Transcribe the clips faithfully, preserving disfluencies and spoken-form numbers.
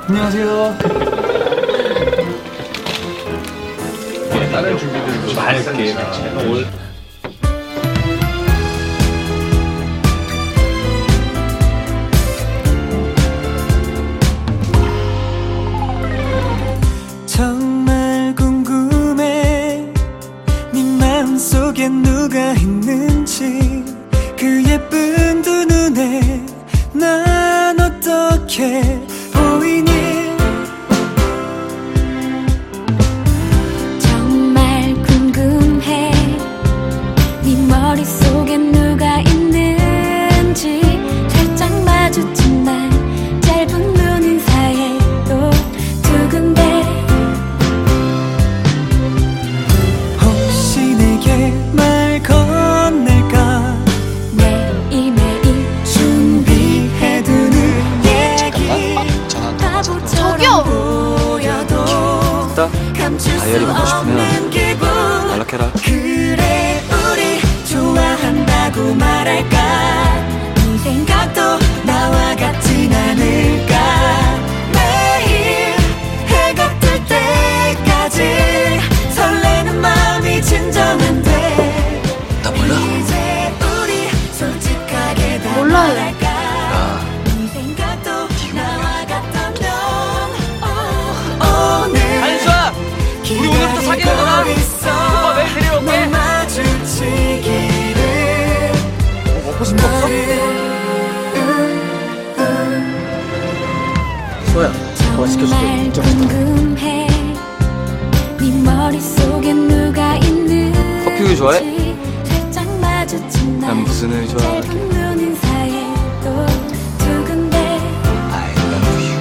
안녕하세요. 다른 준비들도 맑게 올. 정말 궁금해 네 마음속에 누가 있는지 그 예쁜 두 눈에 난 어떻게 보이니 정말 궁금해 네 머릿속에 누가 있는지 살짝 마주친 날 짧은 눈 인사에도 두근대 혹시 내게 말 건넬까 매일매일 준비해두는 얘기 저기요! 보여도 감출 수 다이어리 받고 싶으면 없는 기분 연락해라. 그래 우리 좋아한다고 말할까 네 생각도 나와 같진 않을까 매일 해가 뜰 때까지 설레는 마음이 진정한데 나 몰라. 이제 우리 솔직하게 다 몰라요. 말할까 야, 네 생각도 나와 같다면 어, 오늘 한수아! 우리 오늘부터 사귀는 거다! 오빠 내일 데리러 올게! 마주치기를 먹고 싶은 거 없어? 소야, 그거 시켜줄게. 정말 궁금해 네 머릿속에 누가 있는지 커피 우유 좋아해? 살짝 마주친 날 난 무슨 우유 좋아할게. 짧은 눈 인사에도 두근대 I love you.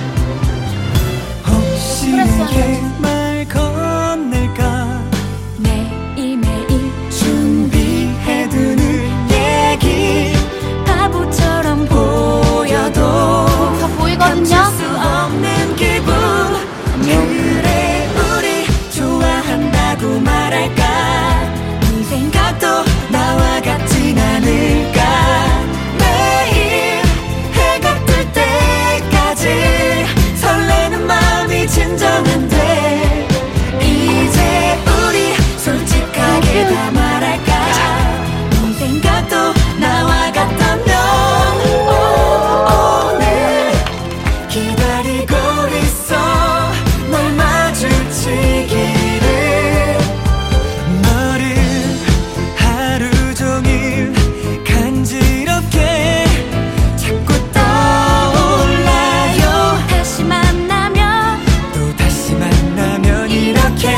혹시 내게 말 건넬까 매일매일 준비해두는 얘기 바보처럼 보여도 다 보이거든요? 수 없는 기분 그래 우리 좋아한다고 말할까 네 생각도 나와 같진 않을까 매일 해가 뜰 때까지 설레는 마음이 진정한데 이제 우리 솔직하게 다 말할까 네 생각도 나와 같다면 오늘 기다리고 있어 널 마주치기를 너를 하루 종일 간지럽게 자꾸 떠올라요 다시 만나면 또 다시 만나면 이렇게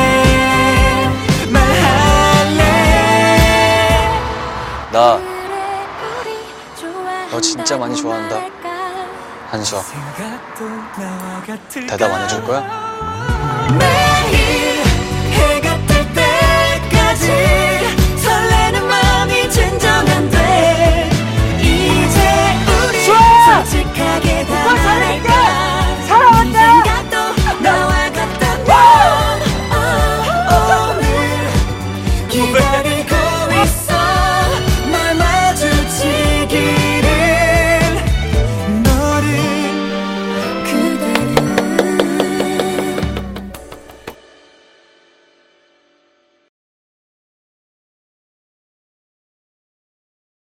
말할래 나 너 진짜 많이 좋아한다. 한수아, 생각도 나와 같을까 대답 안 해줄 거야? 매일